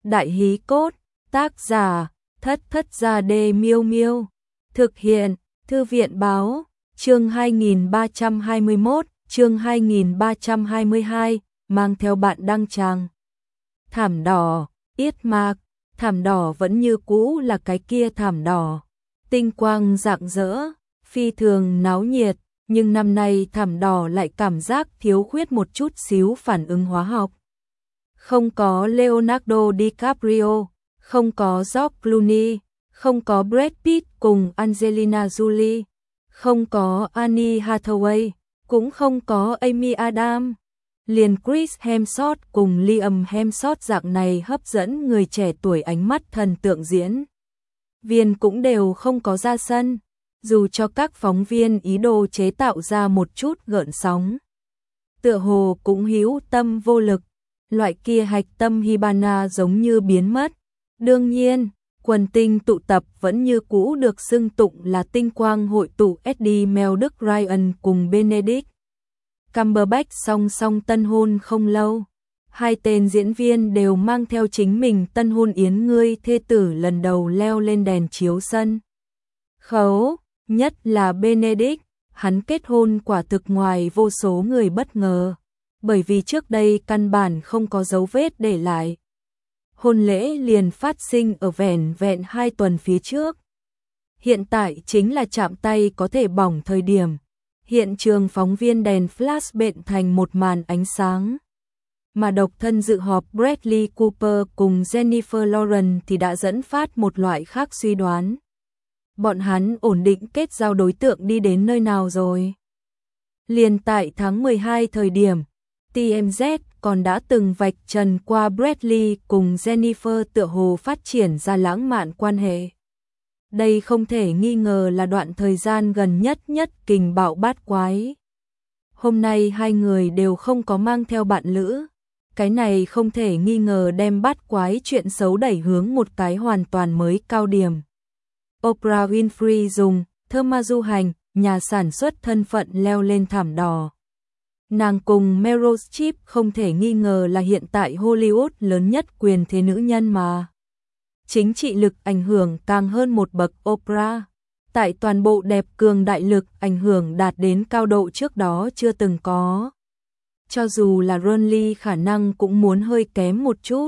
Đại hí cốt, tác giả, Thất Thất Gia Đê Miêu Miêu. Thực hiện, Thư viện báo, chương 2321, chương 2322, mang theo bạn đăng tràng. Thảm đỏ, yết mạc, thảm đỏ vẫn như cũ là cái kia thảm đỏ. Tinh quang rạng rỡ, phi thường náo nhiệt, nhưng năm nay thảm đỏ lại cảm giác thiếu khuyết một chút xíu phản ứng hóa học. Không có Leonardo DiCaprio, không có George Clooney, không có Brad Pitt cùng Angelina Jolie, không có Anne Hathaway, cũng không có Amy Adams. Liền Chris Hemsworth cùng Liam Hemsworth dạng này hấp dẫn người trẻ tuổi ánh mắt thần tượng diễn viên cũng đều không có ra sân, dù cho các phóng viên ý đồ chế tạo ra một chút gợn sóng. Tựa hồ cũng hữu tâm vô lực, loại kia hạch tâm Hibana giống như biến mất. Đương nhiên, quần tinh tụ tập vẫn như cũ được xưng tụng là tinh quang hội tụ. Eddie Mel Đức Ryan cùng Benedict Cumberbatch song song tân hôn không lâu. Hai tên diễn viên đều mang theo chính mình tân hôn yến ngươi thê tử lần đầu leo lên đèn chiếu sân khấu, nhất là Benedict, hắn kết hôn quả thực ngoài vô số người bất ngờ, bởi vì trước đây căn bản không có dấu vết để lại. Hôn lễ liền phát sinh ở vẻn vẹn 2 tuần phía trước. Hiện tại chính là chạm tay có thể bỏng thời điểm. Hiện trường phóng viên đèn flash bện thành một màn ánh sáng. Mà độc thân dự họp Bradley Cooper cùng Jennifer Lawrence thì đã dẫn phát một loại khác suy đoán. Bọn hắn ổn định kết giao đối tượng đi đến nơi nào rồi? Liền tại tháng 12 thời điểm, TMZ còn đã từng vạch trần qua Bradley cùng Jennifer tựa hồ phát triển ra lãng mạn quan hệ. Đây không thể nghi ngờ là đoạn thời gian gần nhất kình bạo bát quái. Hôm nay hai người đều không có mang theo bạn lữ. Cái này không thể nghi ngờ đem bát quái chuyện xấu đẩy hướng một cái hoàn toàn mới cao điểm. Oprah Winfrey dùng thơ ma du hành, nhà sản xuất thân phận leo lên thảm đỏ. Nàng cùng Meryl Streep không thể nghi ngờ là hiện tại Hollywood lớn nhất quyền thế nữ nhân mà. Chính trị lực ảnh hưởng càng hơn một bậc Oprah. Tại toàn bộ đẹp cường đại lực ảnh hưởng đạt đến cao độ trước đó chưa từng có. Cho dù là Ronly khả năng cũng muốn hơi kém một chút.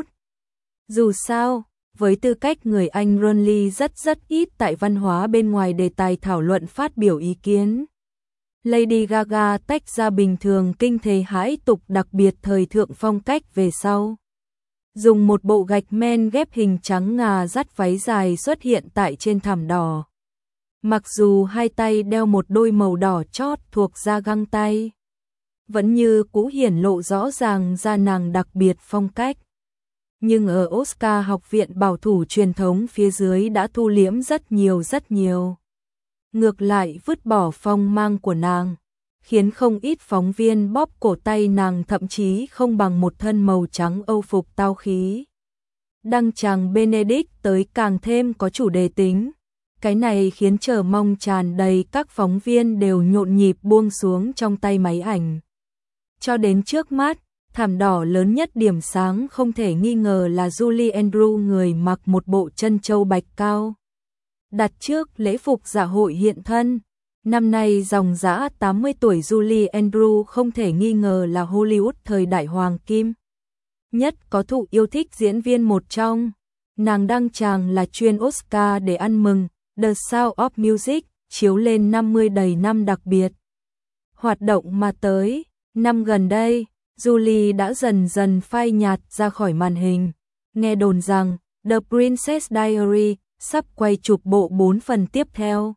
Dù sao, với tư cách người Anh, Ronly rất ít tại văn hóa bên ngoài đề tài thảo luận phát biểu ý kiến. Lady Gaga tách ra bình thường kinh thế hãi tục đặc biệt thời thượng phong cách về sau. Dùng một bộ gạch men ghép hình trắng ngà dắt váy dài xuất hiện tại trên thảm đỏ. Mặc dù hai tay đeo một đôi màu đỏ chót thuộc da găng tay, vẫn như cũ hiển lộ rõ ràng ra nàng đặc biệt phong cách. Nhưng ở Oscar học viện bảo thủ truyền thống phía dưới đã thu liễm rất nhiều. Ngược lại vứt bỏ phong mang của nàng, khiến không ít phóng viên bóp cổ tay nàng, thậm chí không bằng một thân màu trắng âu phục tao khí. Đăng tràng Benedict tới càng thêm có chủ đề tính. Cái này khiến chờ mong tràn đầy các phóng viên đều nhộn nhịp buông xuống trong tay máy ảnh. Cho đến trước mắt, thảm đỏ lớn nhất điểm sáng không thể nghi ngờ là Julie Andrews, người mặc một bộ chân châu bạch cao. Đặt trước lễ phục dạ hội hiện thân. Năm nay dòng dã 80 tuổi Julie Andrews không thể nghi ngờ là Hollywood thời đại hoàng kim nhất có thụ yêu thích diễn viên một trong. Nàng đăng tràng là chuyên Oscar để ăn mừng The Sound of Music chiếu lên 50 đầy năm đặc biệt. Hoạt động mà tới, năm gần đây, Julie đã dần phai nhạt ra khỏi màn hình. Nghe đồn rằng The Princess Diaries sắp quay chụp bộ 4 phần tiếp theo.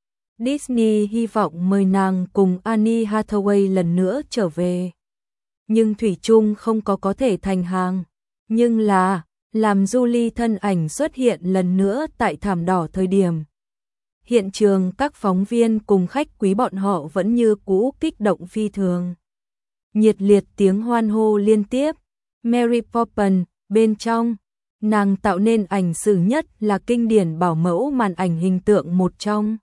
Disney hy vọng mời nàng cùng Anne Hathaway lần nữa trở về. Nhưng thủy chung không có thể thành hàng. Nhưng là, làm Julie thân ảnh xuất hiện lần nữa tại thảm đỏ thời điểm. Hiện trường các phóng viên cùng khách quý bọn họ vẫn như cũ kích động phi thường. Nhiệt liệt tiếng hoan hô liên tiếp. Mary Poppins, bên trong, nàng tạo nên ảnh sử nhất là kinh điển bảo mẫu màn ảnh hình tượng một trong.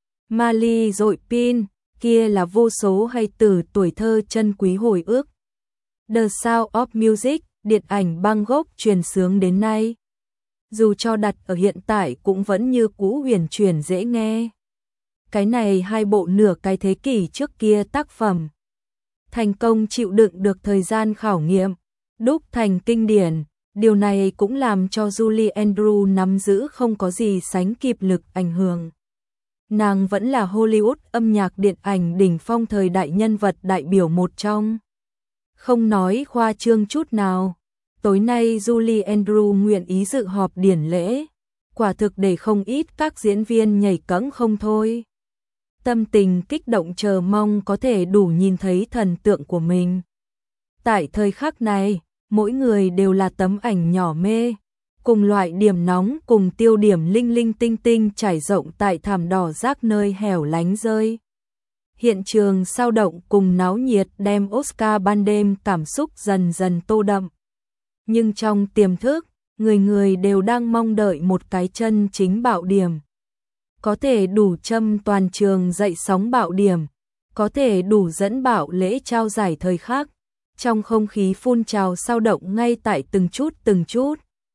Mali dội pin, kia là vô số hay từ tuổi thơ chân quý hồi ức. The Sound of Music, điện ảnh Bangkok truyền sướng đến nay. Dù cho đặt ở hiện tại cũng vẫn như cũ huyền chuyển dễ nghe. Cái này hai bộ nửa cái thế kỷ trước kia tác phẩm. Thành công chịu đựng được thời gian khảo nghiệm, đúc thành kinh điển. Điều này cũng làm cho Julie Andrews nắm giữ không có gì sánh kịp lực ảnh hưởng. Nàng vẫn là Hollywood âm nhạc điện ảnh đỉnh phong thời đại nhân vật đại biểu một trong. Không nói khoa trương chút nào, tối nay Julie Andrews nguyện ý dự họp điển lễ, quả thực để không ít các diễn viên nhảy cẫng không thôi. Tâm tình kích động chờ mong có thể đủ nhìn thấy thần tượng của mình. Tại thời khắc này, mỗi người đều là tấm ảnh nhỏ mê, cùng loại điểm nóng cùng tiêu điểm linh linh tinh tinh trải rộng tại thảm đỏ rác nơi hẻo lánh rơi. Hiện trường sao động cùng náo nhiệt đem Oscar ban đêm cảm xúc dần dần tô đậm. Nhưng trong tiềm thức, người người đều đang mong đợi một cái chân chính bạo điểm. Có thể đủ châm toàn trường dậy sóng bạo điểm, có thể đủ dẫn bạo lễ trao giải thời khắc. Trong không khí phun trào sao động ngay tại từng chút,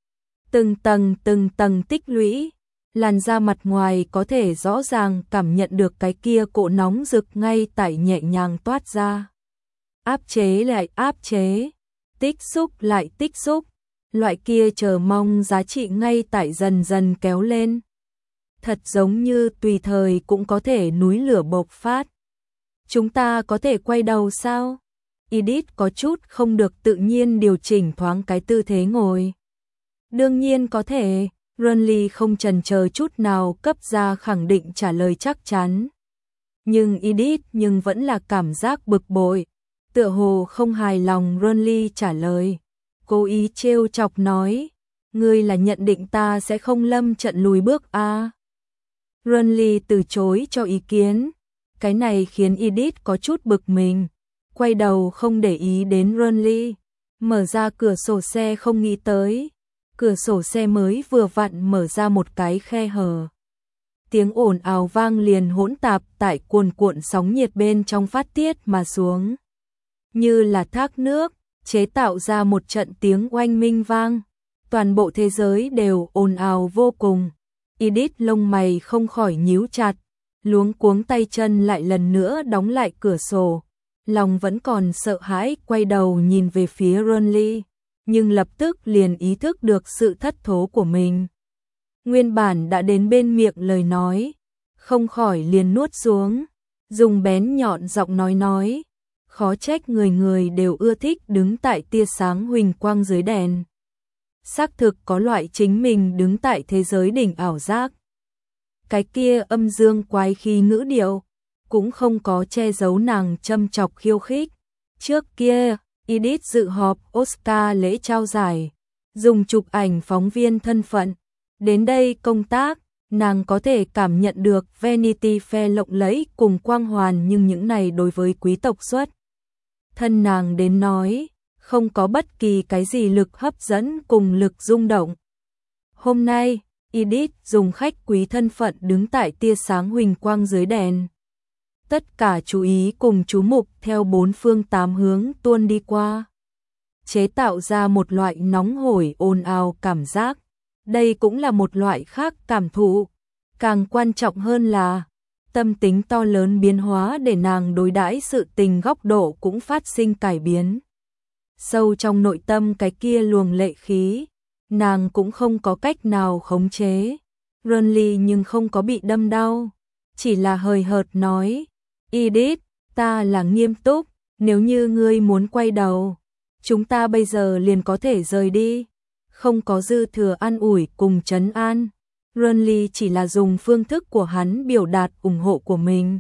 từng tầng tích lũy, làn da mặt ngoài có thể rõ ràng cảm nhận được cái kia cỗ nóng rực ngay tại nhẹ nhàng toát ra. Áp chế lại áp chế, tích xúc lại tích xúc, loại kia chờ mong giá trị ngay tại dần dần kéo lên. Thật giống như tùy thời cũng có thể núi lửa bộc phát. Chúng ta có thể quay đầu sao? Edith có chút không được tự nhiên điều chỉnh thoáng cái tư thế ngồi. Đương nhiên có thể, Runley không chần chờ chút nào cấp ra khẳng định trả lời chắc chắn. Nhưng Edith vẫn là cảm giác bực bội, tựa hồ không hài lòng Runley trả lời. Cố ý trêu chọc nói, ngươi là nhận định ta sẽ không lâm trận lùi bước à? Runley từ chối cho ý kiến, cái này khiến Edith có chút bực mình. Quay đầu không để ý đến Runley, mở ra cửa sổ xe không nghĩ tới. Cửa sổ xe mới vừa vặn mở ra một cái khe hở. Tiếng ồn ào vang liền hỗn tạp tại cuồn cuộn sóng nhiệt bên trong phát tiết mà xuống. Như là thác nước, chế tạo ra một trận tiếng oanh minh vang. Toàn bộ thế giới đều ồn ào vô cùng. Edith lông mày không khỏi nhíu chặt, luống cuống tay chân lại lần nữa đóng lại cửa sổ. Lòng vẫn còn sợ hãi quay đầu nhìn về phía Runley, nhưng lập tức liền ý thức được sự thất thố của mình. Nguyên bản đã đến bên miệng lời nói, không khỏi liền nuốt xuống, dùng bén nhọn giọng nói, khó trách người người đều ưa thích đứng tại tia sáng huỳnh quang dưới đèn. Xác thực có loại chính mình đứng tại thế giới đỉnh ảo giác. Cái kia âm dương quái khí ngữ điệu cũng không có che giấu nàng châm chọc khiêu khích. Trước kia, Edith dự họp Oscar lễ trao giải, dùng chụp ảnh phóng viên thân phận. Đến đây công tác, nàng có thể cảm nhận được Vanity Fair lộng lẫy cùng quang hoàn, nhưng những này đối với quý tộc xuất thân nàng đến nói, không có bất kỳ cái gì lực hấp dẫn cùng lực rung động. Hôm nay, Edith dùng khách quý thân phận đứng tại tia sáng huỳnh quang dưới đèn. Tất cả chú ý cùng chú mục theo bốn phương tám hướng tuôn đi qua, chế tạo ra một loại nóng hổi ồn ào cảm giác. Đây cũng là một loại khác cảm thụ. Càng quan trọng hơn là tâm tính to lớn biến hóa để nàng đối đãi sự tình góc độ cũng phát sinh cải biến. Sâu trong nội tâm cái kia luồng lệ khí, nàng cũng không có cách nào khống chế. Runley nhưng không có bị đâm đau, chỉ là hời hợt nói, Edith, ta là nghiêm túc, nếu như ngươi muốn quay đầu, chúng ta bây giờ liền có thể rời đi. Không có dư thừa an ủi cùng trấn an. Runley chỉ là dùng phương thức của hắn biểu đạt ủng hộ của mình.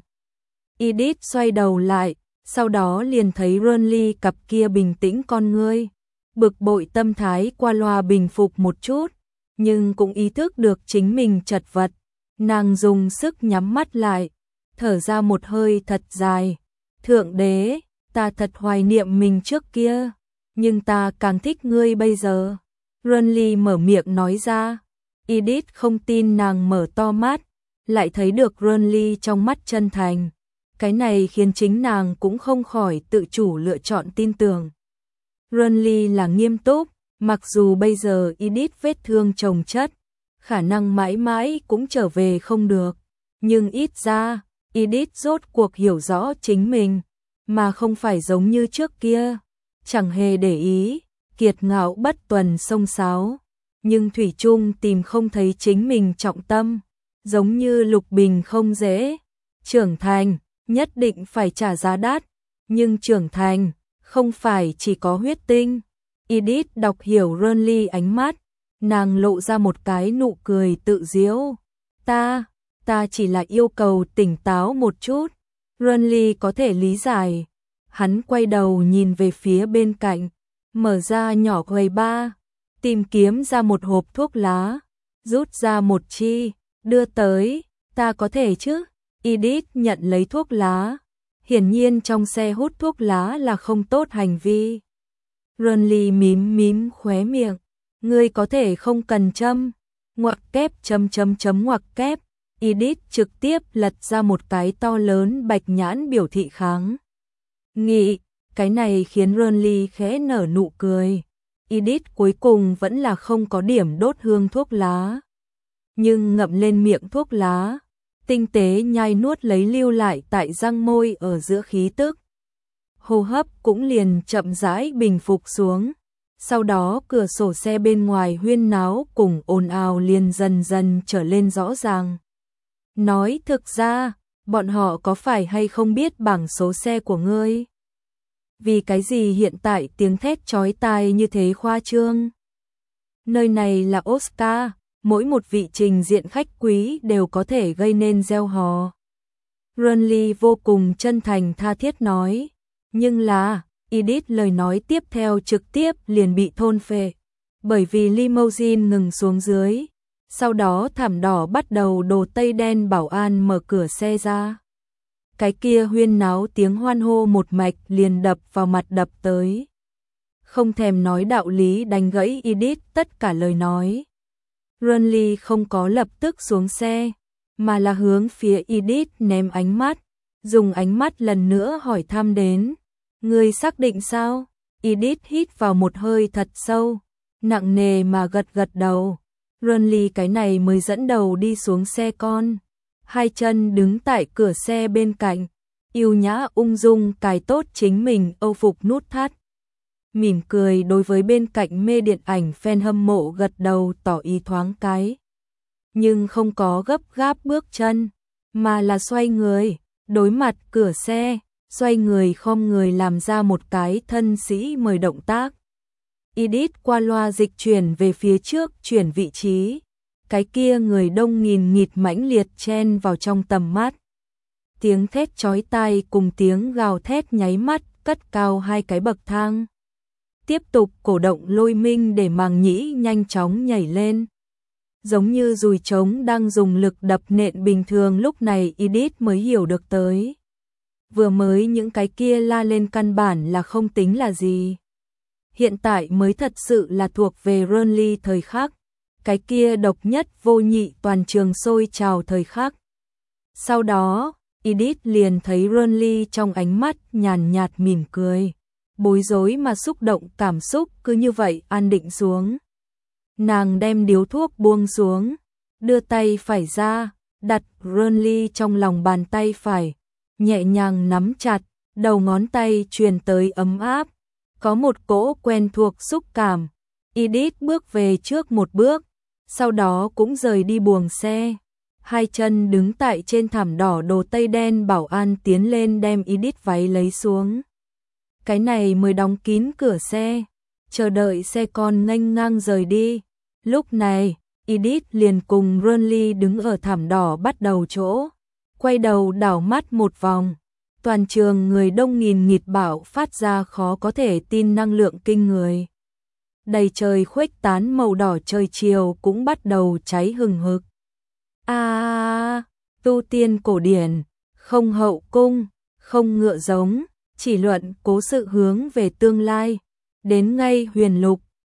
Edith xoay đầu lại, sau đó liền thấy Runley cặp kia bình tĩnh con ngươi. Bực bội tâm thái qua loa bình phục một chút, nhưng cũng ý thức được chính mình chật vật. Nàng dùng sức nhắm mắt lại, thở ra một hơi thật dài. Thượng đế, ta thật hoài niệm mình trước kia, nhưng ta càng thích ngươi bây giờ. Runley mở miệng nói ra. Edith không tin nàng mở to mắt, lại thấy được Runley trong mắt chân thành. Cái này khiến chính nàng cũng không khỏi tự chủ lựa chọn tin tưởng. Renly là nghiêm túc, mặc dù bây giờ Edith vết thương chồng chất, khả năng mãi mãi cũng trở về không được, nhưng ít ra, Edith rốt cuộc hiểu rõ chính mình, mà không phải giống như trước kia, chẳng hề để ý, kiệt ngạo bất tuần xông xáo, nhưng thủy chung tìm không thấy chính mình trọng tâm, giống như Lục Bình không dễ, trưởng thành, nhất định phải trả giá đắt, nhưng trưởng thành, không phải chỉ có huyết tinh. Edith đọc hiểu Renly ánh mắt, nàng lộ ra một cái nụ cười tự giễu. Ta chỉ là yêu cầu tỉnh táo một chút. Renly có thể lý giải. Hắn quay đầu nhìn về phía bên cạnh, mở ra nhỏ quầy ba, tìm kiếm ra một hộp thuốc lá, rút ra một chi, đưa tới, ta có thể chứ? Edith nhận lấy thuốc lá. Hiển nhiên trong xe hút thuốc lá là không tốt hành vi. Renly mím khóe miệng, ngươi có thể không cần châm, ngoặc kép ngoặc kép. Edith trực tiếp lật ra một cái to lớn bạch nhãn biểu thị kháng nghị, cái này khiến Renly khẽ nở nụ cười. Edith cuối cùng vẫn là không có điểm đốt hương thuốc lá, nhưng ngậm lên miệng thuốc lá, tinh tế nhai nuốt lấy lưu lại tại răng môi ở giữa khí tức. Hô hấp cũng liền chậm rãi bình phục xuống. Sau đó cửa sổ xe bên ngoài huyên náo cùng ồn ào liền dần dần trở lên rõ ràng. Nói thực ra, bọn họ có phải hay không biết bảng số xe của ngươi? Vì cái gì hiện tại tiếng thét chói tai như thế khoa trương? Nơi này là Oscar, mỗi một vị trình diện khách quý đều có thể gây nên reo hò. Renly vô cùng chân thành tha thiết nói, nhưng là, Edith lời nói tiếp theo trực tiếp liền bị thôn phệ, bởi vì limousine ngừng xuống dưới. Sau đó thảm đỏ bắt đầu đồ tây đen bảo an mở cửa xe ra. Cái kia huyên náo tiếng hoan hô một mạch liền đập vào mặt đập tới. Không thèm nói đạo lý đánh gãy Edith tất cả lời nói. Renly không có lập tức xuống xe, mà là hướng phía Edith ném ánh mắt, dùng ánh mắt lần nữa hỏi thăm đến. Ngươi xác định sao? Edith hít vào một hơi thật sâu, nặng nề mà gật gật đầu. Renly cái này mới dẫn đầu đi xuống xe con, hai chân đứng tại cửa xe bên cạnh, yêu nhã ung dung cài tốt chính mình âu phục nút thắt. Mỉm cười đối với bên cạnh mê điện ảnh fan hâm mộ gật đầu tỏ ý thoáng cái. Nhưng không có gấp gáp bước chân, mà là xoay người, đối mặt cửa xe, xoay người khom người làm ra một cái thân sĩ mời động tác. Edith qua loa dịch chuyển về phía trước chuyển vị trí, cái kia người đông nghìn nghịt mãnh liệt chen vào trong tầm mắt. Tiếng thét chói tai cùng tiếng gào thét nháy mắt cất cao hai cái bậc thang. Tiếp tục cổ động lôi minh để màng nhĩ nhanh chóng nhảy lên. Giống như dùi trống đang dùng lực đập nện bình thường, lúc này Edith mới hiểu được tới. Vừa mới những cái kia la lên căn bản là không tính là gì. Hiện tại mới thật sự là thuộc về Renly thời khắc. Cái kia độc nhất vô nhị toàn trường sôi trào thời khắc. Sau đó, Edith liền thấy Renly trong ánh mắt nhàn nhạt mỉm cười. Bối rối mà xúc động cảm xúc cứ như vậy an định xuống. Nàng đem điếu thuốc buông xuống, đưa tay phải ra, đặt Renly trong lòng bàn tay phải, nhẹ nhàng nắm chặt, đầu ngón tay truyền tới ấm áp, có một cỗ quen thuộc xúc cảm. Edith bước về trước một bước, sau đó cũng rời đi buồng xe. Hai chân đứng tại trên thảm đỏ, đồ tây đen bảo an tiến lên đem Edith váy lấy xuống. Cái này mới đóng kín cửa xe, chờ đợi xe con nghênh ngang rời đi. Lúc này, Edith liền cùng Renly đứng ở thảm đỏ bắt đầu chỗ, quay đầu đảo mắt một vòng. Toàn trường người đông nghìn nghịt bạo phát ra khó có thể tin năng lượng kinh người. Đầy trời khuếch tán màu đỏ, trời chiều cũng bắt đầu cháy hừng hực. Tu tiên cổ điển, không hậu cung, không ngựa giống, chỉ luận cố sự hướng về tương lai. Đến ngay huyền lục,